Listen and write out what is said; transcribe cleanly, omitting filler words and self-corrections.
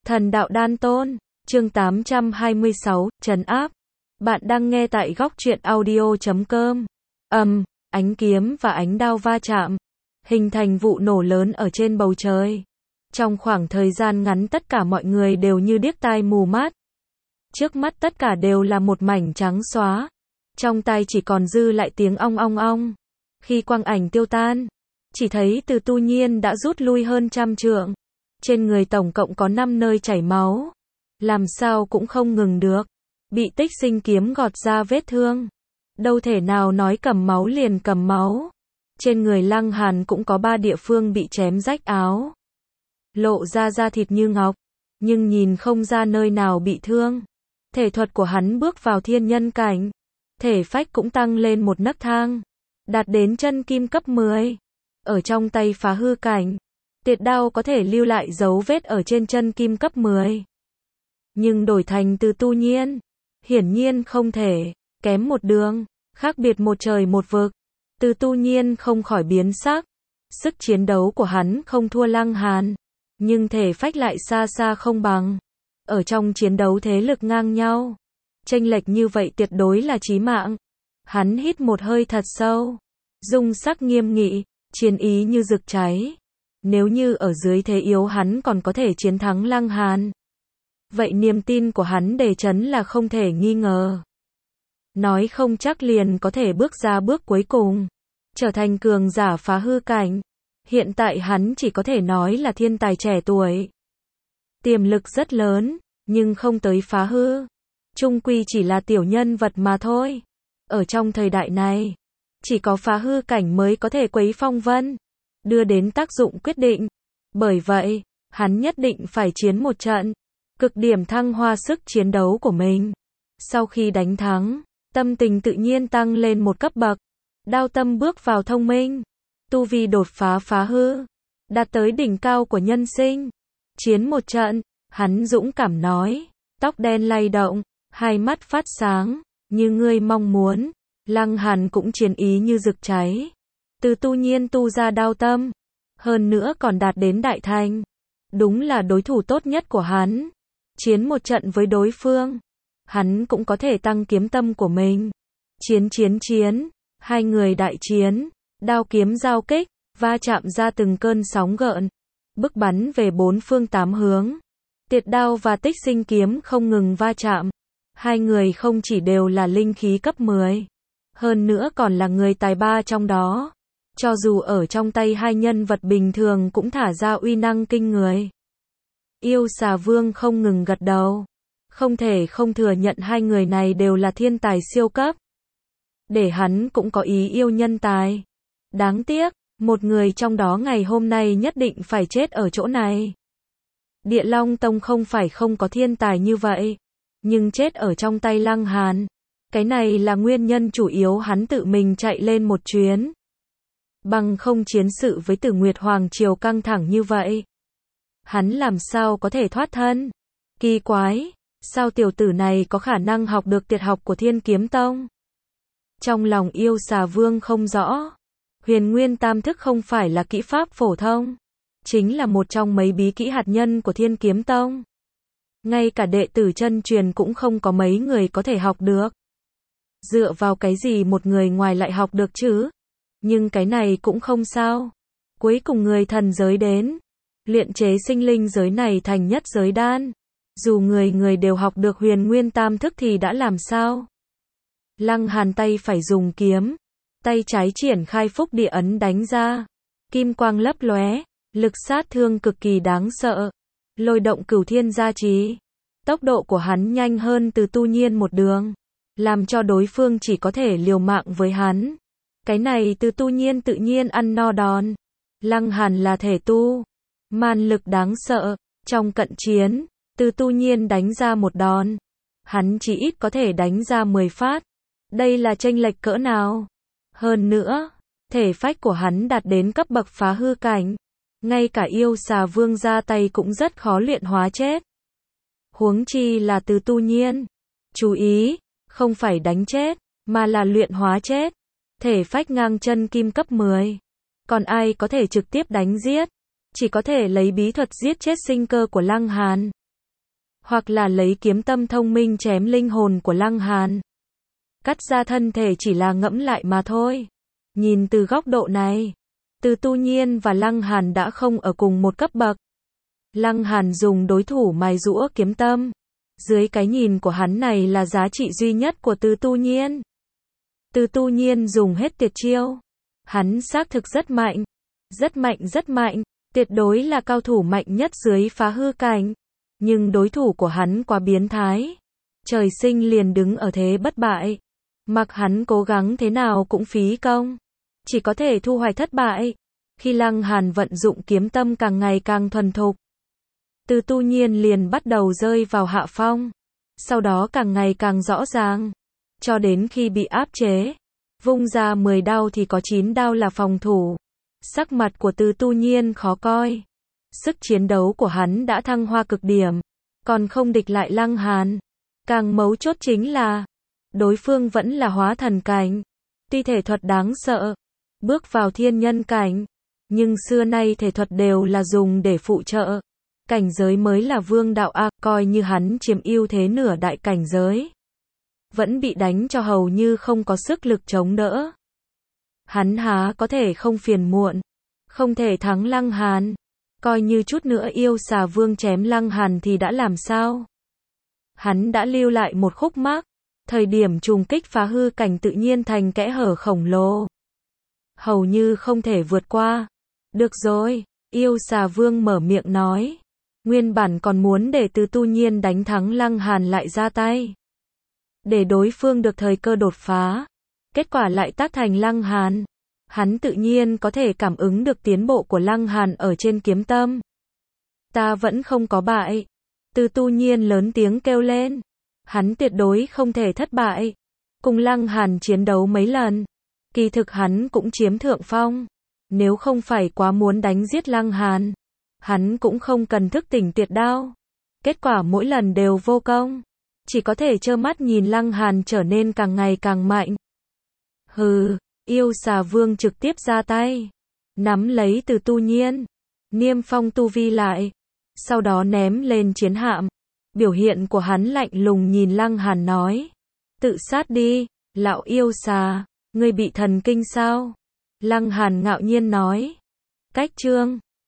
Thần đạo đan tôn, chương 826, trấn áp. Bạn đang nghe tại góc truyện audio.com. Ánh kiếm và ánh đao va chạm, hình thành vụ nổ lớn ở trên bầu trời. Trong khoảng thời gian ngắn tất cả mọi người đều như điếc tai mù mắt. Trước mắt tất cả đều là một mảnh trắng xóa. Trong tai chỉ còn dư lại tiếng ong ong ong. Khi quang ảnh tiêu tan, chỉ thấy Từ Tu Nhiên đã rút lui hơn 100 trượng. Trên người tổng cộng có 5 nơi chảy máu. Làm sao cũng không ngừng được. Bị Tích Sinh kiếm gọt ra vết thương. Đâu thể nào nói cầm máu liền cầm máu. Trên người Lăng Hàn cũng có 3 địa phương bị chém rách áo. Lộ ra da thịt như ngọc. Nhưng nhìn không ra nơi nào bị thương. Thể thuật của hắn bước vào thiên nhân cảnh. Thể phách cũng tăng lên một nấc thang. Đạt đến chân kim cấp 10. Ở trong tay phá hư cảnh. Tiệt đao có thể lưu lại dấu vết ở trên chân kim cấp 10. Nhưng đổi thành Từ Tu Nhiên, hiển nhiên không thể, kém một đường, khác biệt một trời một vực. Từ Tu Nhiên không khỏi biến sắc. Sức chiến đấu của hắn không thua Lăng Hàn, nhưng thể phách lại xa xa không bằng. Ở trong chiến đấu thế lực ngang nhau, chênh lệch như vậy tuyệt đối là chí mạng. Hắn hít một hơi thật sâu, dung sắc nghiêm nghị, chiến ý như rực cháy. Nếu như ở dưới thế yếu hắn còn có thể chiến thắng Lăng Hàn, vậy niềm tin của hắn đề chấn là không thể nghi ngờ. Nói không chắc liền có thể bước ra bước cuối cùng, trở thành cường giả phá hư cảnh. Hiện tại hắn chỉ có thể nói là thiên tài trẻ tuổi. Tiềm lực rất lớn, nhưng không tới phá hư. Chung quy chỉ là tiểu nhân vật mà thôi. Ở trong thời đại này, chỉ có phá hư cảnh mới có thể quấy phong vân, đưa đến tác dụng quyết định. Bởi vậy, hắn nhất định phải chiến một trận, cực điểm thăng hoa sức chiến đấu của mình. Sau khi đánh thắng, tâm tình tự nhiên tăng lên một cấp bậc. Đao tâm bước vào thông minh, tu vi đột phá phá hư, đạt tới đỉnh cao của nhân sinh. Chiến một trận, hắn dũng cảm nói, tóc đen lay động, hai mắt phát sáng, như ngươi mong muốn. Lăng Hàn cũng chiến ý như rực cháy. Từ Tu Nhiên tu ra đao tâm, hơn nữa còn đạt đến đại thành. Đúng là đối thủ tốt nhất của hắn. Chiến một trận với đối phương, hắn cũng có thể tăng kiếm tâm của mình. Chiến, hai người đại chiến, đao kiếm giao kích, va chạm ra từng cơn sóng gợn, bức bắn về bốn phương tám hướng. Tiệt đao và Tích Sinh kiếm không ngừng va chạm. Hai người không chỉ đều là linh khí cấp 10, hơn nữa còn là người tài ba trong đó. Cho dù ở trong tay hai nhân vật bình thường cũng thả ra uy năng kinh người. Yêu Xà Vương không ngừng gật đầu. Không thể không thừa nhận hai người này đều là thiên tài siêu cấp. Để hắn cũng có ý yêu nhân tài. Đáng tiếc, một người trong đó ngày hôm nay nhất định phải chết ở chỗ này. Địa Long Tông không phải không có thiên tài như vậy, nhưng chết ở trong tay Lăng Hàn. Cái này là nguyên nhân chủ yếu hắn tự mình chạy lên một chuyến. Bằng không chiến sự với Tử Nguyệt Hoàng Triều căng thẳng như vậy, hắn làm sao có thể thoát thân. Kỳ quái, sao tiểu tử này có khả năng học được tuyệt học của Thiên Kiếm Tông? Trong lòng Yêu Xà Vương không rõ. Huyền Nguyên Tam Thức không phải là kỹ pháp phổ thông, chính là một trong mấy bí kỹ hạt nhân của Thiên Kiếm Tông. Ngay cả đệ tử chân truyền cũng không có mấy người có thể học được. Dựa vào cái gì một người ngoài lại học được chứ? Nhưng cái này cũng không sao. Cuối cùng người thần giới đến, luyện chế sinh linh giới này thành nhất giới đan. Dù người đều học được Huyền Nguyên Tam Thức thì đã làm sao? Lăng Hàn tay phải dùng kiếm, tay trái triển khai Phúc Địa ấn đánh ra. Kim quang lấp lóe, lực sát thương cực kỳ đáng sợ. Lôi động cửu thiên gia trì. Tốc độ của hắn nhanh hơn Từ Tu Nhiên một đường, làm cho đối phương chỉ có thể liều mạng với hắn. Cái này Từ Tu Nhiên tự nhiên ăn no đòn. Lăng Hàn là thể tu, man lực đáng sợ. Trong cận chiến, Từ Tu Nhiên đánh ra một đòn, hắn chỉ ít có thể đánh ra 10 phát. Đây là chênh lệch cỡ nào? Hơn nữa, thể phách của hắn đạt đến cấp bậc phá hư cảnh. Ngay cả Yêu Xà Vương ra tay cũng rất khó luyện hóa chết. Huống chi là Từ Tu Nhiên. Chú ý, không phải đánh chết, mà là luyện hóa chết. Thể phách ngang chân kim cấp 10. Còn ai có thể trực tiếp đánh giết? Chỉ có thể lấy bí thuật giết chết sinh cơ của Lăng Hàn. hoặc là lấy kiếm tâm thông minh chém linh hồn của Lăng Hàn. Cắt ra thân thể chỉ là ngẫm lại mà thôi. Nhìn từ góc độ này, Từ Tu Nhiên và Lăng Hàn đã không ở cùng một cấp bậc. Lăng Hàn dùng đối thủ mài giũa kiếm tâm. Dưới cái nhìn của hắn này là giá trị duy nhất của Từ Tu Nhiên. Từ Tu Nhiên dùng hết tuyệt chiêu. Hắn xác thực rất mạnh. Rất mạnh rất mạnh. Tuyệt đối là cao thủ mạnh nhất dưới phá hư cảnh. Nhưng đối thủ của hắn quá biến thái. Trời sinh liền đứng ở thế bất bại. Mặc hắn cố gắng thế nào cũng phí công. Chỉ có thể thu hoạch thất bại. Khi Lăng Hàn vận dụng kiếm tâm càng ngày càng thuần thục, Từ Tu Nhiên liền bắt đầu rơi vào hạ phong. Sau đó càng ngày càng rõ ràng. Cho đến khi bị áp chế. Vung ra 10 đao thì có 9 đao là phòng thủ. Sắc mặt của Từ Tu Nhiên khó coi. Sức chiến đấu của hắn đã thăng hoa cực điểm. Còn không địch lại Lăng Hàn. Càng mấu chốt chính là đối phương vẫn là hóa thần cảnh. Tuy thể thuật đáng sợ. Bước vào thiên nhân cảnh. Nhưng xưa nay thể thuật đều là dùng để phụ trợ. Cảnh giới mới là vương đạo a, coi như hắn chiếm ưu thế nửa đại cảnh giới. Vẫn bị đánh cho hầu như không có sức lực chống đỡ. Hắn há có thể không phiền muộn. Không thể thắng Lăng Hàn. Coi như chút nữa yêu xà vương chém Lăng Hàn thì đã làm sao? Hắn đã lưu lại một khúc mắc. Thời điểm trùng kích phá hư cảnh tự nhiên thành kẽ hở khổng lồ. Hầu như không thể vượt qua. Được rồi, yêu xà vương mở miệng nói. Nguyên bản còn muốn để Từ Tu Nhiên đánh thắng Lăng Hàn lại ra tay. Để đối phương được thời cơ đột phá. Kết quả lại tác thành Lăng Hàn. Hắn tự nhiên có thể cảm ứng được tiến bộ của Lăng Hàn ở trên kiếm tâm. Ta vẫn không có bại. Từ Tu Nhiên lớn tiếng kêu lên. Hắn tuyệt đối không thể thất bại. Cùng Lăng Hàn chiến đấu mấy lần. Kỳ thực hắn cũng chiếm thượng phong. Nếu không phải quá muốn đánh giết Lăng Hàn, hắn cũng không cần thức tỉnh tuyệt đao. Kết quả mỗi lần đều vô công. Chỉ có thể trơ mắt nhìn Lăng Hàn trở nên càng ngày càng mạnh. Hừ, yêu xà vương trực tiếp ra tay. Nắm lấy Từ Tu Nhiên. Niêm phong tu vi lại. Sau đó ném lên chiến hạm. Biểu hiện của hắn lạnh lùng nhìn Lăng Hàn nói. Tự sát đi, lão yêu xà. Ngươi bị thần kinh sao? Lăng Hàn ngạo nhiên nói. Cách chương